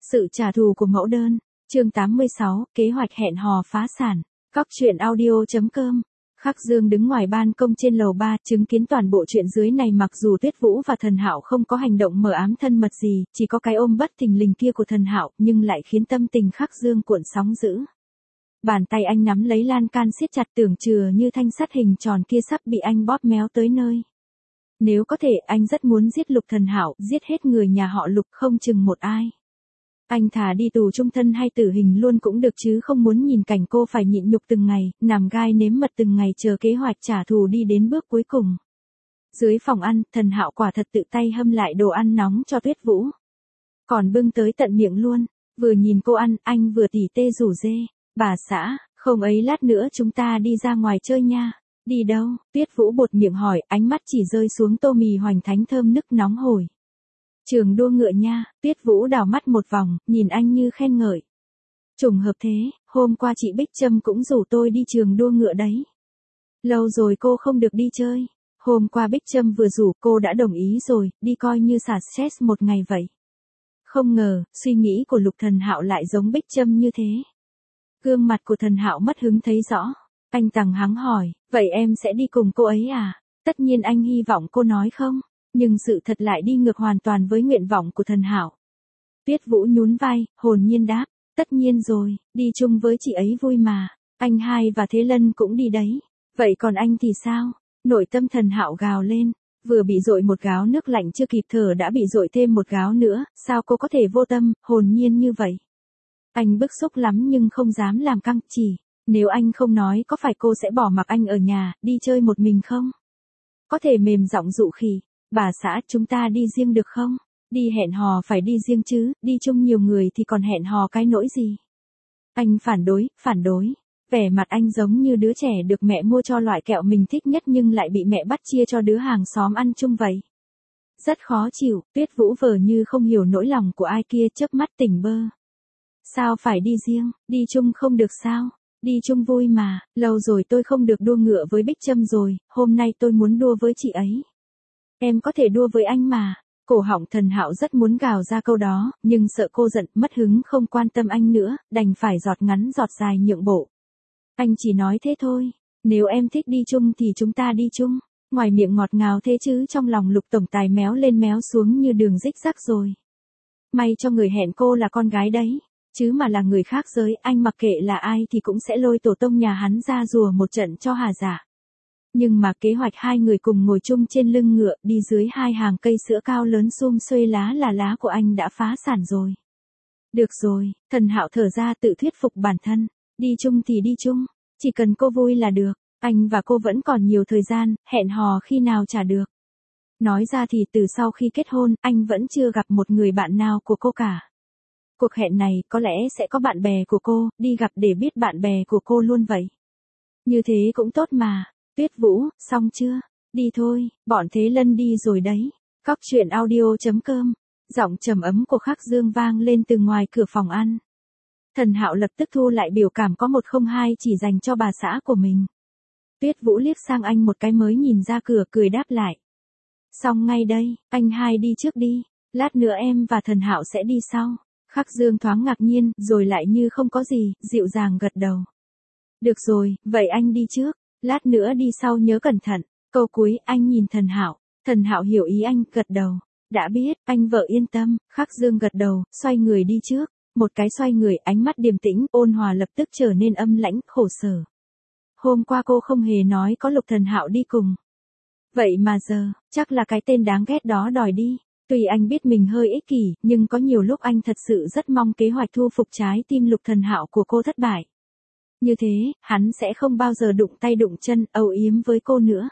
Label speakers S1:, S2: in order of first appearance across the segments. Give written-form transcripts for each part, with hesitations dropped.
S1: Sự trả thù của mẫu đơn. Chương 86, kế hoạch hẹn hò phá sản. Cóc truyện audio.com. Khắc Dương đứng ngoài ban công trên lầu 3, chứng kiến toàn bộ chuyện dưới này. Mặc dù Tuyết Vũ và Thần Hạo không có hành động mờ ám thân mật gì, chỉ có cái ôm bất thình lình kia của Thần Hạo, nhưng lại khiến tâm tình Khắc Dương cuộn sóng dữ. Bàn tay anh nắm lấy lan can siết chặt, tưởng chừa như thanh sắt hình tròn kia sắp bị anh bóp méo tới nơi. Nếu có thể, anh rất muốn giết Lục Thần Hạo, giết hết người nhà họ Lục, không chừng một ai. Anh thà đi tù chung thân hay tử hình luôn cũng được, chứ không muốn nhìn cảnh cô phải nhịn nhục từng ngày, nằm gai nếm mật từng ngày chờ kế hoạch trả thù đi đến bước cuối cùng. Dưới phòng ăn, Thần Hạo quả thật tự tay hâm lại đồ ăn nóng cho Tuyết Vũ. Còn bưng tới tận miệng luôn. Vừa nhìn cô ăn, anh vừa tỉ tê rủ rê. Bà xã, không ấy lát nữa chúng ta đi ra ngoài chơi nha. Đi đâu? Tuyết Vũ buột miệng hỏi, ánh mắt chỉ rơi xuống tô mì hoành thánh thơm nức nóng hổi. Trường đua ngựa nha. Tuyết Vũ đảo mắt một vòng, nhìn anh như khen ngợi. Trùng hợp thế, hôm qua chị Bích Trâm cũng rủ tôi đi trường đua ngựa đấy. Lâu rồi cô không được đi chơi. Hôm qua Bích Trâm vừa rủ cô đã đồng ý rồi, đi coi như xả stress một ngày vậy. Không ngờ, suy nghĩ của Lục Thần Hạo lại giống Bích Trâm như thế. Gương mặt của Thần Hạo mất hứng thấy rõ. Anh tằng hắng hỏi, vậy em sẽ đi cùng cô ấy à? Tất nhiên anh hy vọng cô nói không. Nhưng sự thật lại đi ngược hoàn toàn với nguyện vọng của Thần Hạo. Tuyết Vũ nhún vai, hồn nhiên đáp, tất nhiên rồi, đi chung với chị ấy vui mà. Anh hai và Thế Lân cũng đi đấy. Vậy còn anh thì sao? Nội tâm Thần Hạo gào lên. Vừa bị dội một gáo nước lạnh chưa kịp thở đã bị dội thêm một gáo nữa, sao cô có thể vô tâm, hồn nhiên như vậy? Anh bức xúc lắm nhưng không dám làm căng, chỉ, nếu anh không nói có phải cô sẽ bỏ mặc anh ở nhà, đi chơi một mình không? Có thể mềm giọng dụ khỉ, bà xã chúng ta đi riêng được không? Đi hẹn hò phải đi riêng chứ, đi chung nhiều người thì còn hẹn hò cái nỗi gì? Anh phản đối. Vẻ mặt anh giống như đứa trẻ được mẹ mua cho loại kẹo mình thích nhất nhưng lại bị mẹ bắt chia cho đứa hàng xóm ăn chung vậy. Rất khó chịu, Tuyết Vũ vờ như không hiểu nỗi lòng của ai kia, chớp mắt tỉnh bơ. Sao phải đi riêng, đi chung không được sao? Đi chung vui mà, lâu rồi tôi không được đua ngựa với Bích Trâm rồi, hôm nay tôi muốn đua với chị ấy. Em có thể đua với anh mà. Cổ họng Thần Hạo rất muốn gào ra câu đó, nhưng sợ cô giận, mất hứng không quan tâm anh nữa, đành phải giọt ngắn giọt dài nhượng bộ. Anh chỉ nói thế thôi, nếu em thích đi chung thì chúng ta đi chung. Ngoài miệng ngọt ngào thế chứ trong lòng Lục tổng tài méo lên méo xuống như đường rích rắc rồi. May cho người hẹn cô là con gái đấy, chứ mà là người khác giới, anh mặc kệ là ai thì cũng sẽ lôi tổ tông nhà hắn ra rùa một trận cho hà giả. Nhưng mà kế hoạch hai người cùng ngồi chung trên lưng ngựa đi dưới hai hàng cây sữa cao lớn sum xuê lá là lá của anh đã phá sản rồi. Được rồi, Thần Hạo thở ra tự thuyết phục bản thân. Đi chung thì đi chung, chỉ cần cô vui là được, anh và cô vẫn còn nhiều thời gian, hẹn hò khi nào chả được. Nói ra thì từ sau khi kết hôn, anh vẫn chưa gặp một người bạn nào của cô cả. Cuộc hẹn này có lẽ sẽ có bạn bè của cô, đi gặp để biết bạn bè của cô luôn vậy. Như thế cũng tốt mà. Tuyết Vũ, xong chưa? Đi thôi, bọn Thế Lân đi rồi đấy. Cóc truyện audio.com. Giọng trầm ấm của Khắc Dương vang lên từ ngoài cửa phòng ăn. Thần Hạo lập tức thu lại biểu cảm có 102 chỉ dành cho bà xã của mình. Tuyết Vũ liếc sang anh một cái mới nhìn ra cửa cười đáp lại. Xong ngay đây, anh hai đi trước đi, lát nữa em và Thần Hạo sẽ đi sau. Khắc Dương thoáng ngạc nhiên, rồi lại như không có gì, dịu dàng gật đầu. Được rồi, vậy anh đi trước, lát nữa đi sau nhớ cẩn thận. Câu cuối anh nhìn Thần Hạo. Thần Hạo hiểu ý anh, gật đầu. Đã biết, anh vợ yên tâm. Khắc Dương gật đầu, xoay người đi trước. Một cái xoay người, ánh mắt điềm tĩnh, ôn hòa lập tức trở nên âm lãnh, khổ sở. Hôm qua cô không hề nói có Lục Thần Hạo đi cùng. Vậy mà giờ, chắc là cái tên đáng ghét đó đòi đi. Tuy anh biết mình hơi ích kỷ, nhưng có nhiều lúc anh thật sự rất mong kế hoạch thu phục trái tim Lục Thần Hạo của cô thất bại. Như thế, hắn sẽ không bao giờ đụng tay đụng chân, âu yếm với cô nữa.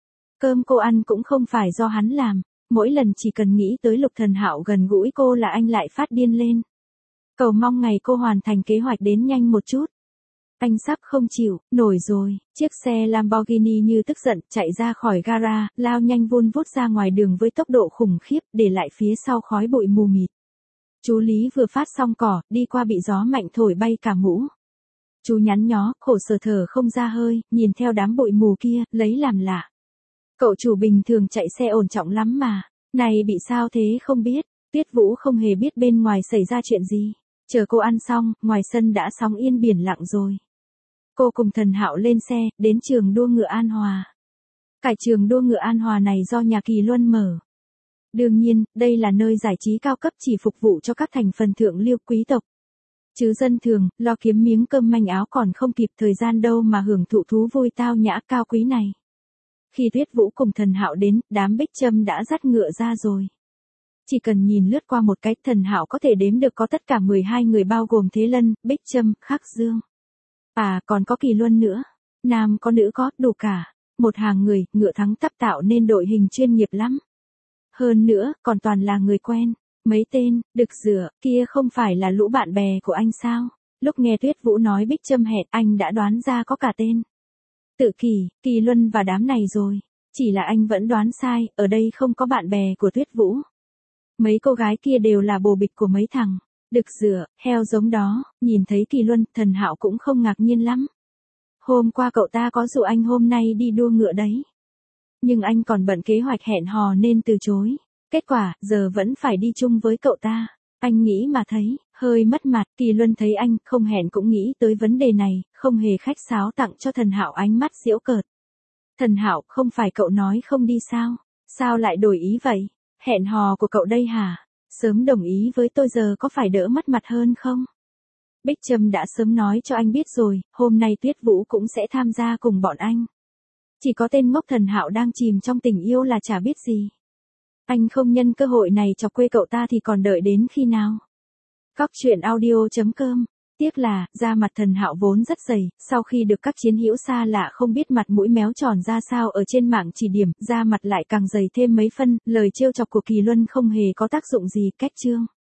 S1: Cơm cô ăn cũng không phải do hắn làm. Mỗi lần chỉ cần nghĩ tới Lục Thần Hạo gần gũi cô là anh lại phát điên lên. Cầu mong ngày cô hoàn thành kế hoạch đến nhanh một chút. Anh sắp không chịu nổi rồi. Chiếc xe Lamborghini như tức giận chạy ra khỏi gara, lao nhanh vun vút ra ngoài đường với tốc độ khủng khiếp, để lại phía sau khói bụi mù mịt. Chú Lý vừa phát xong cỏ, đi qua bị gió mạnh thổi bay cả mũ. Chú nhắn nhó, khổ sở thở không ra hơi, nhìn theo đám bụi mù kia, lấy làm lạ. Cậu chủ bình thường chạy xe ổn trọng lắm mà, này bị sao thế không biết. Tuyết Vũ không hề biết bên ngoài xảy ra chuyện gì. Chờ cô ăn xong, ngoài sân đã sóng yên biển lặng rồi. Cô cùng Thần Hạo lên xe, đến trường đua ngựa An Hòa. Cái trường đua ngựa An Hòa này do nhà Kỳ Luân mở. Đương nhiên, đây là nơi giải trí cao cấp chỉ phục vụ cho các thành phần thượng lưu quý tộc. Chứ dân thường, lo kiếm miếng cơm manh áo còn không kịp thời gian đâu mà hưởng thụ thú vui tao nhã cao quý này. Khi Tuyết Vũ cùng Thần Hạo đến, đám Bích Trâm đã dắt ngựa ra rồi. Chỉ cần nhìn lướt qua một cái, Thần Hạo có thể đếm được có tất cả 12 người bao gồm Thế Lân, Bích Trâm, Khắc Dương. À, còn có Kỳ Luân nữa. Nam có nữ có, đủ cả. Một hàng người, ngựa thắng tắp tạo nên đội hình chuyên nghiệp lắm. Hơn nữa, còn toàn là người quen. Mấy tên, Đực Dựa, kia không phải là lũ bạn bè của anh sao? Lúc nghe Tuyết Vũ nói Bích Trâm hẹn, anh đã đoán ra có cả tên. Tự Kỳ, Kỳ Luân và đám này rồi. Chỉ là anh vẫn đoán sai, ở đây không có bạn bè của Tuyết Vũ. Mấy cô gái kia đều là bồ bịch của mấy thằng Đực Dựa, heo giống đó. Nhìn thấy Kỳ Luân, Thần Hạo cũng không ngạc nhiên lắm. Hôm qua cậu ta có dụ anh hôm nay đi đua ngựa đấy. Nhưng anh còn bận kế hoạch hẹn hò nên từ chối. Kết quả, giờ vẫn phải đi chung với cậu ta. Anh nghĩ mà thấy, hơi mất mặt. Kỳ Luân thấy anh không hẹn cũng nghĩ tới vấn đề này, không hề khách sáo tặng cho Thần Hạo ánh mắt giễu cợt. Thần Hạo, không phải cậu nói không đi sao? Sao lại đổi ý vậy? Hẹn hò của cậu đây hả? Sớm đồng ý với tôi giờ có phải đỡ mất mặt hơn không? Bích Trâm đã sớm nói cho anh biết rồi, hôm nay Tuyết Vũ cũng sẽ tham gia cùng bọn anh. Chỉ có tên ngốc Thần Hạo đang chìm trong tình yêu là chả biết gì. Anh không nhân cơ hội này chọc quê cậu ta thì còn đợi đến khi nào? Cóc truyện audio.com. Tiếc là, da mặt Thần Hạo vốn rất dày, sau khi được các chiến hữu xa lạ không biết mặt mũi méo tròn ra sao ở trên mạng chỉ điểm, da mặt lại càng dày thêm mấy phân, lời trêu chọc của Kỳ Luân không hề có tác dụng gì, kết chương.